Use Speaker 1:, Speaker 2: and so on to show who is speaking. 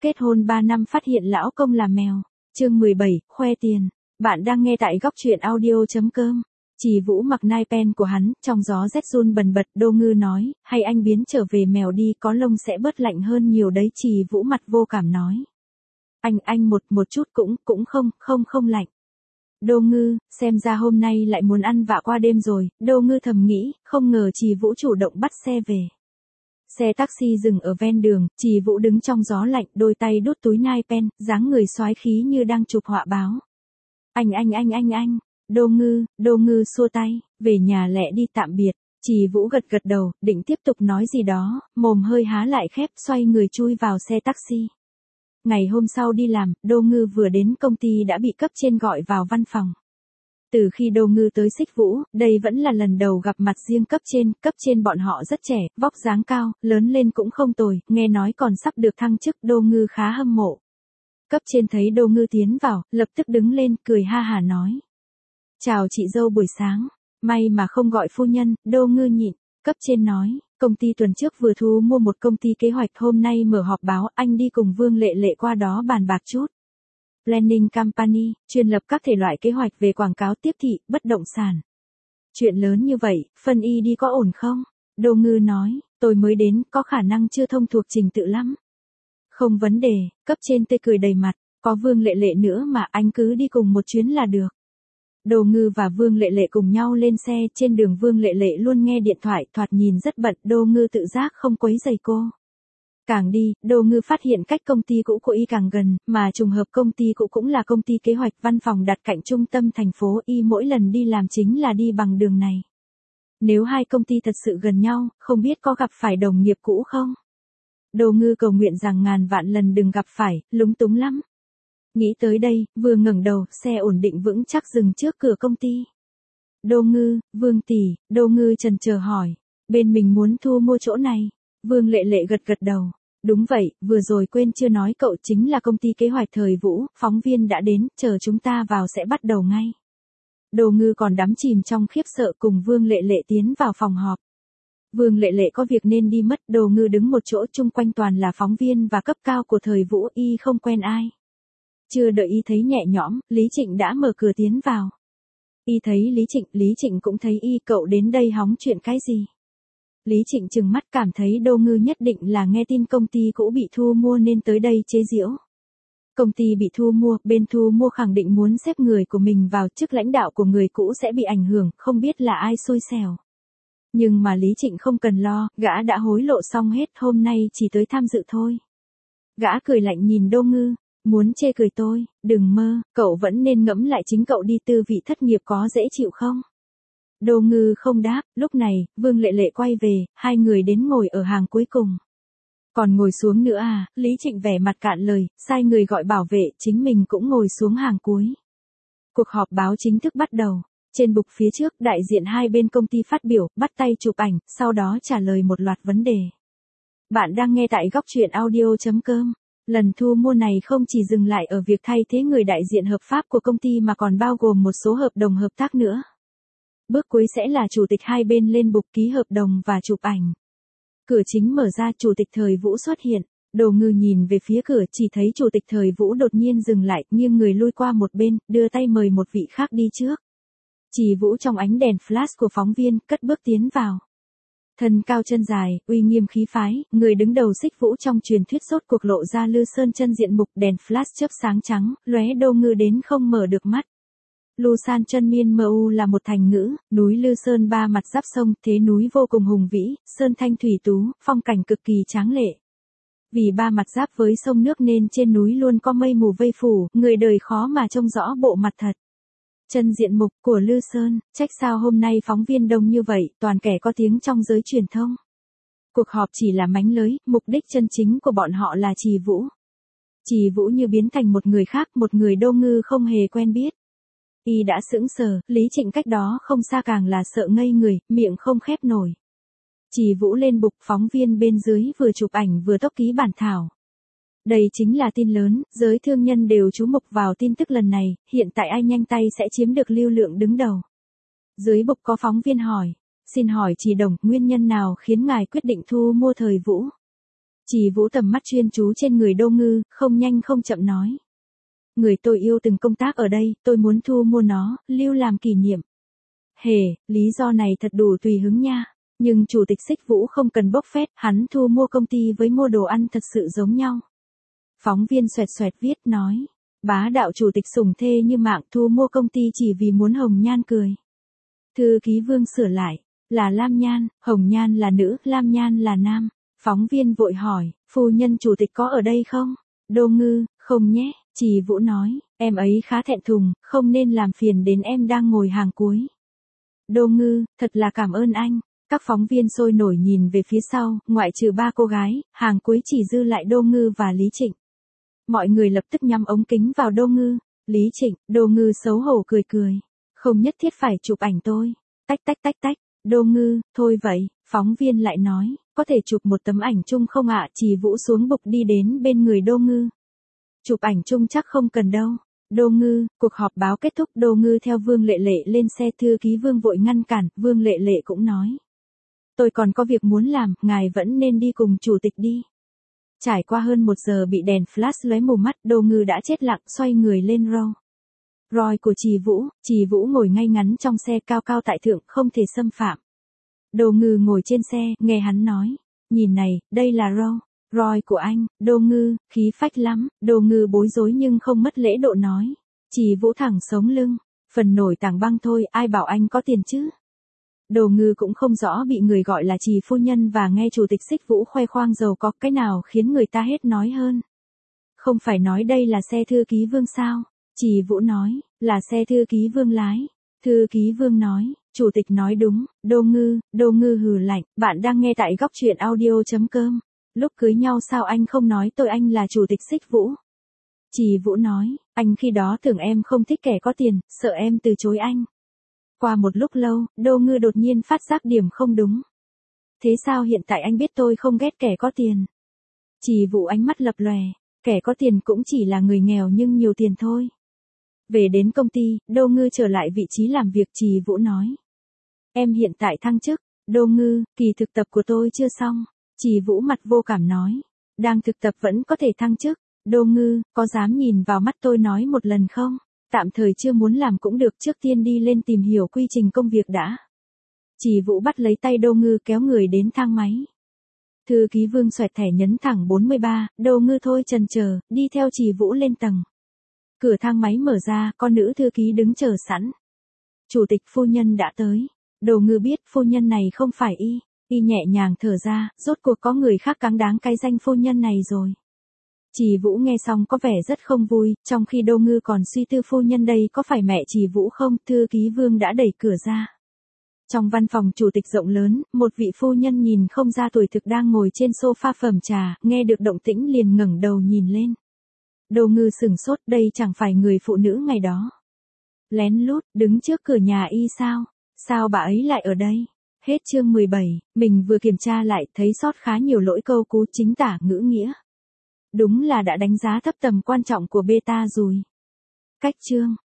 Speaker 1: Kết hôn 3 năm phát hiện lão công là mèo. Chương 17, khoe tiền. Bạn đang nghe tại góc truyện audio.com. Chỉ Vũ mặc nai pen của hắn, trong gió rét run bần bật. Đô Ngư nói, hay anh biến trở về mèo đi, có lông sẽ bớt lạnh hơn nhiều đấy. Chỉ Vũ mặt vô cảm nói. Anh một chút cũng không lạnh. Đô Ngư, xem ra hôm nay lại muốn ăn vạ qua đêm rồi. Đô Ngư thầm nghĩ, không ngờ Chỉ Vũ chủ động bắt xe về. Xe taxi dừng ở ven đường, Chỉ Vũ đứng trong gió lạnh, đôi tay đút túi nai pen, dáng người soái khí như đang chụp họa báo. Anh. Đô Ngư xua tay, về nhà lẹ đi, tạm biệt. Chỉ Vũ gật đầu, định tiếp tục nói gì đó, mồm hơi há lại khép, xoay người chui vào xe taxi. Ngày hôm sau đi làm, Đô Ngư vừa đến công ty đã bị cấp trên gọi vào văn phòng. Từ khi Đô Ngư tới Xích Vũ, đây vẫn là lần đầu gặp mặt riêng cấp trên bọn họ rất trẻ, vóc dáng cao, lớn lên cũng không tồi, nghe nói còn sắp được thăng chức, Đô Ngư khá hâm mộ. Cấp trên thấy Đô Ngư tiến vào, lập tức đứng lên, cười ha hả nói. Chào chị dâu buổi sáng, may mà không gọi phu nhân. Đô Ngư nhịn, cấp trên nói, công ty tuần trước vừa thu mua một công ty kế hoạch, hôm nay mở họp báo, anh đi cùng Vương Lệ Lệ qua đó bàn bạc chút. Planning Company, chuyên lập các thể loại kế hoạch về quảng cáo tiếp thị, bất động sản. Chuyện lớn như vậy, phân y đi có ổn không? Đô Ngư nói, tôi mới đến, có khả năng chưa thông thuộc trình tự lắm. Không vấn đề, cấp trên tươi cười đầy mặt, có Vương Lệ Lệ nữa mà, anh cứ đi cùng một chuyến là được. Đô Ngư và Vương Lệ Lệ cùng nhau lên xe, trên đường Vương Lệ Lệ luôn nghe điện thoại, thoạt nhìn rất bận, Đô Ngư tự giác không quấy rầy cô. Càng đi, Đô Ngư phát hiện cách công ty cũ của y càng gần, mà trùng hợp công ty cũ cũng là công ty kế hoạch, văn phòng đặt cạnh trung tâm thành phố, y mỗi lần đi làm chính là đi bằng đường này. Nếu hai công ty thật sự gần nhau, không biết có gặp phải đồng nghiệp cũ không? Đô Ngư cầu nguyện rằng ngàn vạn lần đừng gặp phải, lúng túng lắm. Nghĩ tới đây, vừa ngẩng đầu, xe ổn định vững chắc dừng trước cửa công ty. Đô Ngư, Vương tỷ. Đô Ngư chần chờ hỏi, bên mình muốn thu mua chỗ này. Vương Lệ Lệ gật đầu. Đúng vậy, vừa rồi quên chưa nói, cậu chính là công ty kế hoạch Thời Vũ, phóng viên đã đến, chờ chúng ta vào sẽ bắt đầu ngay. Đô Ngư còn đắm chìm trong khiếp sợ, cùng Vương Lệ Lệ tiến vào phòng họp. Vương Lệ Lệ có việc nên đi mất, Đô Ngư đứng một chỗ, chung quanh toàn là phóng viên và cấp cao của Thời Vũ, y không quen ai. Chưa đợi y thấy nhẹ nhõm, Lý Trịnh đã mở cửa tiến vào. Y thấy Lý Trịnh cũng thấy y, cậu đến đây hóng chuyện cái gì? Lý Trịnh trừng mắt, cảm thấy Đô Ngư nhất định là nghe tin công ty cũ bị thu mua nên tới đây chế giễu. Công ty bị thu mua, bên thu mua khẳng định muốn xếp người của mình vào, chức lãnh đạo của người cũ sẽ bị ảnh hưởng, không biết là ai xui xẻo. Nhưng mà Lý Trịnh không cần lo, gã đã hối lộ xong hết, hôm nay chỉ tới tham dự thôi. Gã cười lạnh nhìn Đô Ngư, muốn chê cười tôi, đừng mơ, cậu vẫn nên ngẫm lại chính cậu đi, tư vị thất nghiệp có dễ chịu không? Đô Ngư không đáp, lúc này, Vương Lệ Lệ quay về, hai người đến ngồi ở hàng cuối cùng. Còn ngồi xuống nữa à? Lý Trịnh vẻ mặt cạn lời, sai người gọi bảo vệ, chính mình cũng ngồi xuống hàng cuối. Cuộc họp báo chính thức bắt đầu. Trên bục phía trước, đại diện hai bên công ty phát biểu, bắt tay chụp ảnh, sau đó trả lời một loạt vấn đề. Bạn đang nghe tại góc truyện audio.com. Lần thu mua này không chỉ dừng lại ở việc thay thế người đại diện hợp pháp của công ty mà còn bao gồm một số hợp đồng hợp tác nữa. Bước cuối sẽ là chủ tịch hai bên lên bục ký hợp đồng và chụp ảnh. Cửa chính mở ra, chủ tịch Thời Vũ xuất hiện. Đô Ngư nhìn về phía cửa, chỉ thấy chủ tịch Thời Vũ đột nhiên dừng lại, nghiêng người lui qua một bên, đưa tay mời một vị khác đi trước. Chỉ Vũ trong ánh đèn flash của phóng viên, cất bước tiến vào. Thân cao chân dài, uy nghiêm khí phái, người đứng đầu Xích Vũ trong truyền thuyết sốt cuộc lộ ra Lư Sơn chân diện mục, đèn flash chớp sáng trắng, lóe Đô Ngư đến không mở được mắt. Lư San chân miên mu là một thành ngữ, núi Lư Sơn ba mặt giáp sông, thế núi vô cùng hùng vĩ, sơn thanh thủy tú, phong cảnh cực kỳ tráng lệ. Vì ba mặt giáp với sông nước nên trên núi luôn có mây mù vây phủ, người đời khó mà trông rõ bộ mặt thật. Chân diện mục của Lư Sơn, trách sao hôm nay phóng viên đông như vậy, toàn kẻ có tiếng trong giới truyền thông. Cuộc họp chỉ là mánh lới, mục đích chân chính của bọn họ là Chỉ Vũ. Chỉ Vũ như biến thành một người khác, một người Đô Ngư không hề quen biết. Y đã sững sờ, Lý Trịnh cách đó không xa càng là sợ ngây người, miệng không khép nổi. Chỉ Vũ lên bục, phóng viên bên dưới vừa chụp ảnh vừa tốc ký bản thảo. Đây chính là tin lớn, giới thương nhân đều chú mục vào tin tức lần này, hiện tại ai nhanh tay sẽ chiếm được lưu lượng đứng đầu. Dưới bục có phóng viên hỏi, xin hỏi chị Đồng, nguyên nhân nào khiến ngài quyết định thu mua Thời Vũ? Trì Vũ tầm mắt chuyên chú trên người Đô Ngư, không nhanh không chậm nói. Người tôi yêu từng công tác ở đây, tôi muốn thu mua nó, lưu làm kỷ niệm. Hề, lý do này thật đủ tùy hứng nha. Nhưng chủ tịch Xích Vũ không cần bốc phét, hắn thu mua công ty với mua đồ ăn thật sự giống nhau. Phóng viên xoẹt xoẹt viết nói. Bá đạo chủ tịch sủng thê như mạng thu mua công ty chỉ vì muốn Hồng Nhan cười. Thư ký Vương sửa lại. Là Lam Nhan, Hồng Nhan là nữ, Lam Nhan là nam. Phóng viên vội hỏi, phu nhân chủ tịch có ở đây không? Đô Ngư, không nhé, Trì Vũ nói, em ấy khá thẹn thùng, không nên làm phiền đến em đang ngồi hàng cuối. Đô Ngư, thật là cảm ơn anh. Các phóng viên sôi nổi nhìn về phía sau, ngoại trừ 3 cô gái, hàng cuối chỉ dư lại Đô Ngư và Lý Trịnh. Mọi người lập tức nhắm ống kính vào Đô Ngư. Lý Trịnh, Đô Ngư xấu hổ cười cười. Không nhất thiết phải chụp ảnh tôi. Tách tách tách tách. Đô Ngư, thôi vậy, phóng viên lại nói, có thể chụp một tấm ảnh chung không ạ? Trì Vũ xuống bục đi đến bên người Đô Ngư. Chụp ảnh chung chắc không cần đâu. Đô Ngư, cuộc họp báo kết thúc, Đô Ngư theo Vương Lệ Lệ lên xe, thư ký Vương vội ngăn cản, Vương Lệ Lệ cũng nói. Tôi còn có việc muốn làm, ngài vẫn nên đi cùng chủ tịch đi. Trải qua hơn 1 giờ bị đèn flash lóe mù mắt, Đô Ngư đã chết lặng xoay người lên Roy của Trì Vũ ngồi ngay ngắn trong xe cao cao tại thượng, không thể xâm phạm. Đô Ngư ngồi trên xe, nghe hắn nói. Nhìn này, đây là Roy của anh. Đô Ngư, khí phách lắm. Đô Ngư bối rối nhưng không mất lễ độ nói. Trì Vũ thẳng sống lưng. Phần nổi tảng băng thôi, ai bảo anh có tiền chứ. Đô Ngư cũng không rõ bị người gọi là Trì phu nhân và nghe chủ tịch Xích Vũ khoe khoang giàu có, cái nào khiến người ta hết nói hơn. Không phải nói đây là xe thư ký Vương sao? Trì Vũ nói, là xe thư ký Vương lái. Thư ký Vương nói, chủ tịch nói đúng. Đô Ngư hừ lạnh, bạn đang nghe tại góc truyện audio.com. Lúc cưới nhau sao anh không nói tôi anh là chủ tịch Xích Vũ? Trì Vũ nói, anh khi đó tưởng em không thích kẻ có tiền, sợ em từ chối anh. Qua một lúc lâu, Đô Ngư đột nhiên phát giác điểm không đúng. Thế sao hiện tại anh biết tôi không ghét kẻ có tiền? Trì Vũ ánh mắt lập lòe, kẻ có tiền cũng chỉ là người nghèo nhưng nhiều tiền thôi. Về đến công ty, Đô Ngư trở lại vị trí làm việc, Trì Vũ nói. Em hiện tại thăng chức. Đô Ngư, kỳ thực tập của tôi chưa xong. Trì Vũ mặt vô cảm nói. Đang thực tập vẫn có thể thăng chức. Đô Ngư, có dám nhìn vào mắt tôi nói một lần không? Tạm thời chưa muốn làm cũng được, trước tiên đi lên tìm hiểu quy trình công việc đã. Trì Vũ bắt lấy tay Đô Ngư kéo người đến thang máy. Thư ký Vương xoẹt thẻ nhấn thẳng 43, Đô Ngư thôi chần chờ, đi theo Trì Vũ lên tầng. Cửa thang máy mở ra, con nữ thư ký đứng chờ sẵn. Chủ tịch phu nhân đã tới. Đô Ngư biết phu nhân này không phải y nhẹ nhàng thở ra, rốt cuộc có người khác cáng đáng cái danh phu nhân này rồi. Trì Vũ nghe xong có vẻ rất không vui, trong khi Đô Ngư còn suy tư phu nhân đây có phải mẹ Trì Vũ không, thư ký Vương đã đẩy cửa ra. Trong văn phòng chủ tịch rộng lớn, một vị phu nhân nhìn không ra tuổi thực đang ngồi trên sofa phẩm trà, nghe được động tĩnh liền ngẩng đầu nhìn lên. Đô Ngư sửng sốt, đây chẳng phải người phụ nữ ngày đó. Lén lút, đứng trước cửa nhà y sao? Sao bà ấy lại ở đây? Hết chương 17, mình vừa kiểm tra lại thấy sót khá nhiều lỗi câu cú chính tả ngữ nghĩa. Đúng là đã đánh giá thấp tầm quan trọng của beta rồi. Cách chương